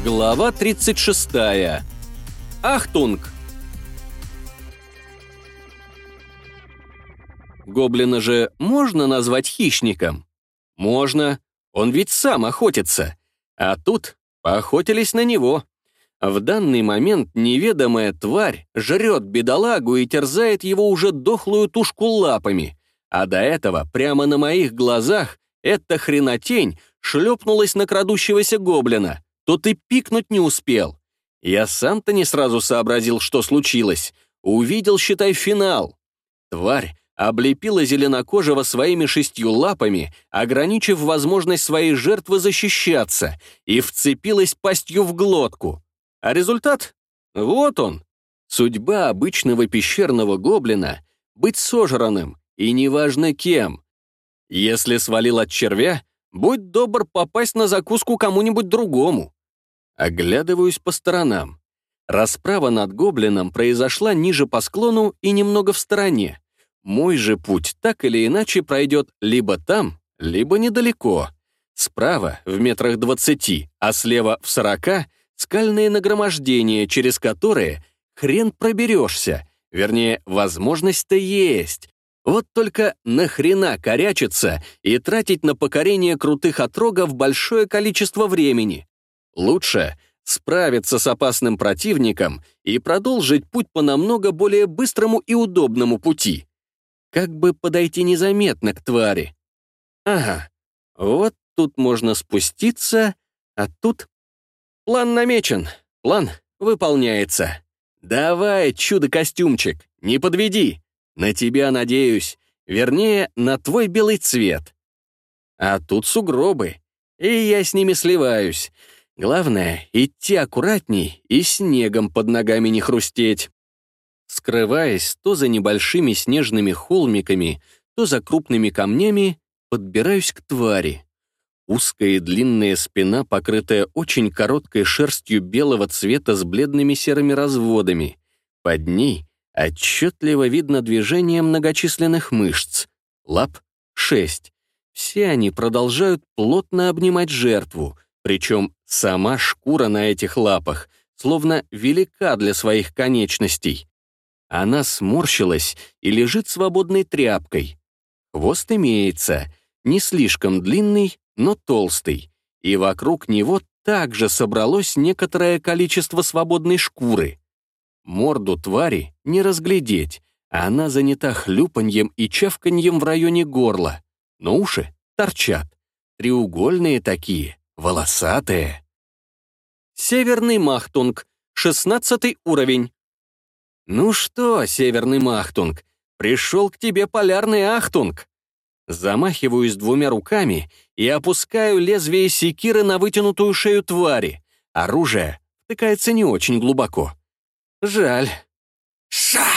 Глава 36. Ахтунг! Гоблина же можно назвать хищником? Можно, он ведь сам охотится. А тут поохотились на него. В данный момент неведомая тварь жрет бедолагу и терзает его уже дохлую тушку лапами. А до этого, прямо на моих глазах, эта хренотень шлепнулась на крадущегося гоблина. Тот и пикнуть не успел. Я сам-то не сразу сообразил, что случилось. Увидел, считай, финал. Тварь облепила зеленокожего своими 6 лапами, ограничив возможность своей жертвы защищаться, и вцепилась пастью в глотку. А результат? Вот он. Судьба обычного пещерного гоблина — быть сожранным, и неважно кем. Если свалил от червя, будь добр попасть на закуску кому-нибудь другому. Оглядываюсь по сторонам. Расправа над гоблином произошла ниже по склону и немного в стороне. Мой же путь так или иначе пройдет либо там, либо недалеко. Справа в метрах 20, а слева в 40 скальные нагромождения, через которые хрен проберешься. Вернее, возможность-то есть. Вот только нахрена корячиться и тратить на покорение крутых отрогов большое количество времени? Лучше справиться с опасным противником и продолжить путь по намного более быстрому и удобному пути. Как бы подойти незаметно к твари? Ага, вот тут можно спуститься, а тут... План намечен, план выполняется. Давай, чудо-костюмчик, не подведи. На тебя надеюсь, вернее, на твой белый цвет. А тут сугробы, и я с ними сливаюсь. Главное — идти аккуратней и снегом под ногами не хрустеть. Скрываясь то за небольшими снежными холмиками, то за крупными камнями, подбираюсь к твари. Узкая и длинная спина, покрытая очень короткой шерстью белого цвета с бледными серыми разводами. Под ней отчетливо видно движение многочисленных мышц. Лап 6. Все они продолжают плотно обнимать жертву, причем сама шкура на этих лапах словно велика для своих конечностей. Она сморщилась и лежит свободной тряпкой. Хвост имеется, не слишком длинный, но толстый, и вокруг него также собралось некоторое количество свободной шкуры. Морду твари не разглядеть, а она занята хлюпаньем и чавканьем в районе горла, но уши торчат, треугольные такие, волосатые. Северный Махтунг, 16 уровень. Ну что, Северный Махтунг, пришел к тебе полярный Ахтунг. Замахиваюсь 2 руками и опускаю лезвие секиры на вытянутую шею твари. Оружие втыкается не очень глубоко. Жаль. Ша!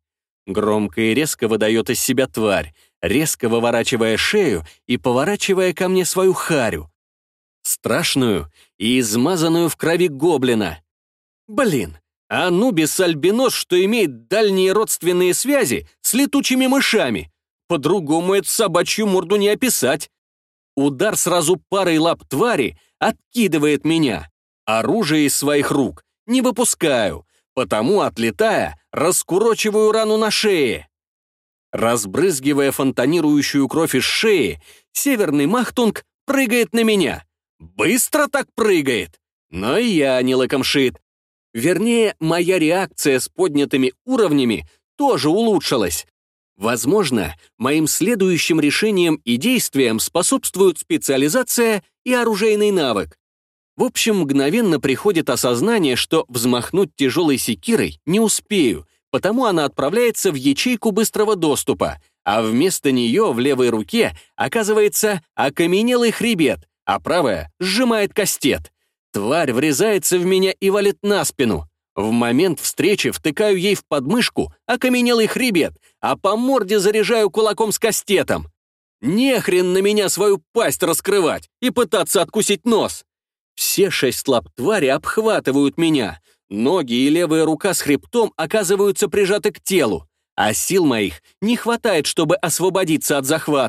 Громко и резко выдает из себя тварь, резко выворачивая шею и поворачивая ко мне свою харю. Страшную и измазанную в крови гоблина. Блин, Анубис-альбинос, что имеет дальние родственные связи с летучими мышами. По-другому эту собачью морду не описать. Удар сразу парой лап твари откидывает меня. Оружие из своих рук не выпускаю, потому, отлетая, раскурочиваю рану на шее. Разбрызгивая фонтанирующую кровь из шеи, Северный Махтунг прыгает на меня. Быстро так прыгает. Но и я не лыком шит. Вернее, моя реакция с поднятыми уровнями тоже улучшилась. Возможно, моим следующим решениям и действиям способствуют специализация и оружейный навык. В общем, мгновенно приходит осознание, что взмахнуть тяжелой секирой не успею, потому она отправляется в ячейку быстрого доступа, а вместо нее в левой руке оказывается окаменелый хребет, а правая сжимает кастет. Тварь врезается в меня и валит на спину. В момент встречи втыкаю ей в подмышку окаменелый хребет, а по морде заряжаю кулаком с кастетом. Нехрен на меня свою пасть раскрывать и пытаться откусить нос. Все 6 лап твари обхватывают меня. Ноги и левая рука с хребтом оказываются прижаты к телу, а сил моих не хватает, чтобы освободиться от захвата.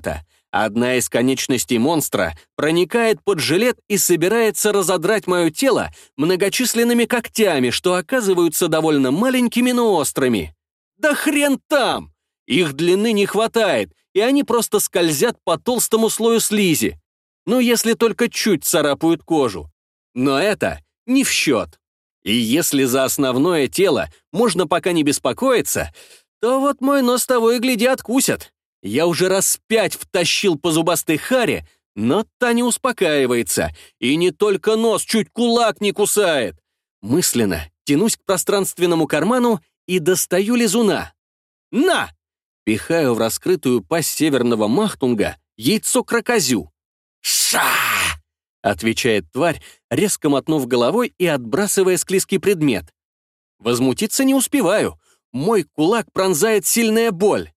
Одна из конечностей монстра проникает под жилет и собирается разодрать мое тело многочисленными когтями, что оказываются довольно маленькими, но острыми. Да хрен там! Их длины не хватает, и они просто скользят по толстому слою слизи. Ну, если только чуть царапают кожу. Но это не в счет. И если за основное тело можно пока не беспокоиться, то вот мой нос того и гляди откусят. Я уже раз 5 втащил по зубастой харе, но та не успокаивается, и не только нос, чуть кулак не кусает. Мысленно тянусь к пространственному карману и достаю лизуна. На! Пихаю в раскрытую пасть северного махтунга яйцо крокозю. «Ша!» — отвечает тварь, резко мотнув головой и отбрасывая склизкий предмет. Возмутиться не успеваю. Мой кулак пронзает сильная боль.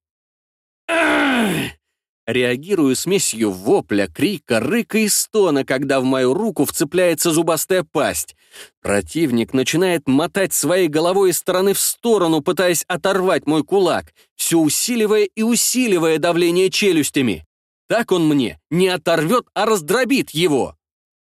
Реагирую смесью вопля, крика, рыка и стона, когда в мою руку вцепляется зубастая пасть. Противник начинает мотать своей головой из стороны в сторону, пытаясь оторвать мой кулак, все усиливая и усиливая давление челюстями. Так он мне не оторвет, а раздробит его.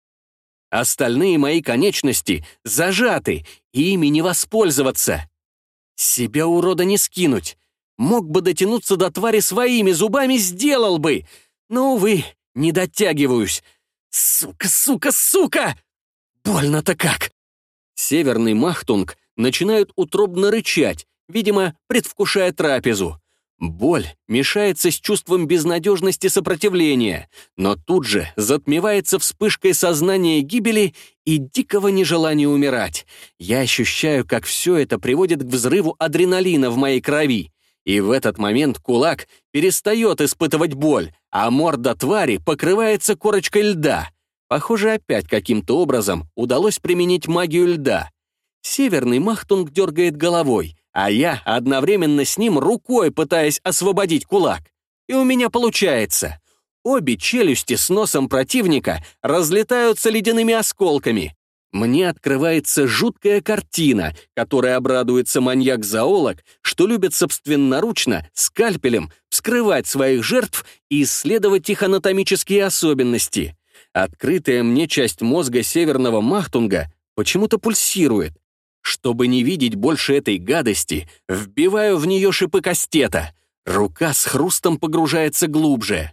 Остальные мои конечности зажаты, и ими не воспользоваться. Себя, урода, не скинуть. Мог бы дотянуться до твари своими зубами, сделал бы. Но, увы, не дотягиваюсь. Сука, сука, сука! Больно-то как! Северный махтунг начинает утробно рычать, видимо, предвкушая трапезу. Боль мешается с чувством безнадежности сопротивления, но тут же затмевается вспышкой сознания гибели и дикого нежелания умирать. Я ощущаю, как все это приводит к взрыву адреналина в моей крови. И в этот момент кулак перестает испытывать боль, а морда твари покрывается корочкой льда. Похоже, опять каким-то образом удалось применить магию льда. Северный махтунг дергает головой, а я одновременно с ним рукой пытаясь освободить кулак. И у меня получается. Обе челюсти с носом противника разлетаются ледяными осколками. Мне открывается жуткая картина, которой обрадуется маньяк-зоолог, что любит собственноручно, скальпелем, вскрывать своих жертв и исследовать их анатомические особенности. Открытая мне часть мозга северного махтунга почему-то пульсирует. Чтобы не видеть больше этой гадости, вбиваю в нее шипы кастета. Рука с хрустом погружается глубже.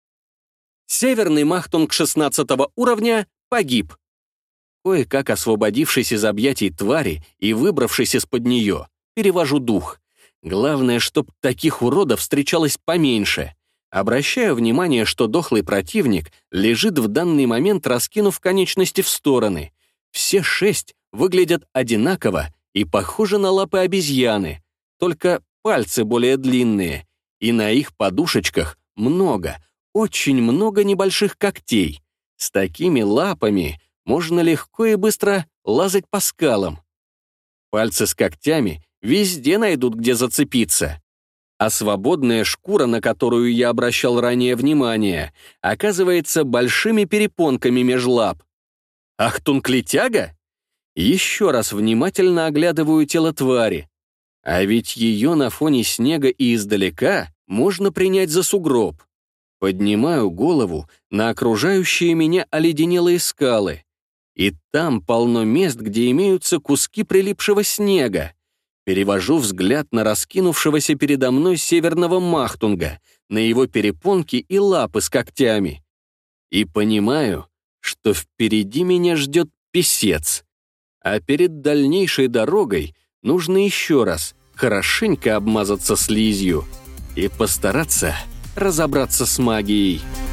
Северный махтунг 16 уровня погиб. Кое-как освободившись из объятий твари и выбравшись из-под нее, перевожу дух. Главное, чтоб таких уродов встречалось поменьше. Обращаю внимание, что дохлый противник лежит в данный момент, раскинув конечности в стороны. Все 6 выглядят одинаково и похожи на лапы обезьяны, только пальцы более длинные, и на их подушечках много, очень много небольших когтей. С такими лапами можно легко и быстро лазать по скалам. Пальцы с когтями везде найдут, где зацепиться. А свободная шкура, на которую я обращал ранее внимание, оказывается большими перепонками меж лап. Ахтунг-летяга? Еще раз внимательно оглядываю тело твари. А ведь ее на фоне снега и издалека можно принять за сугроб. Поднимаю голову на окружающие меня оледенелые скалы. И там полно мест, где имеются куски прилипшего снега. Перевожу взгляд на раскинувшегося передо мной северного махтунга, на его перепонки и лапы с когтями. И понимаю, что впереди меня ждет писец. А перед дальнейшей дорогой нужно еще раз хорошенько обмазаться слизью и постараться разобраться с магией.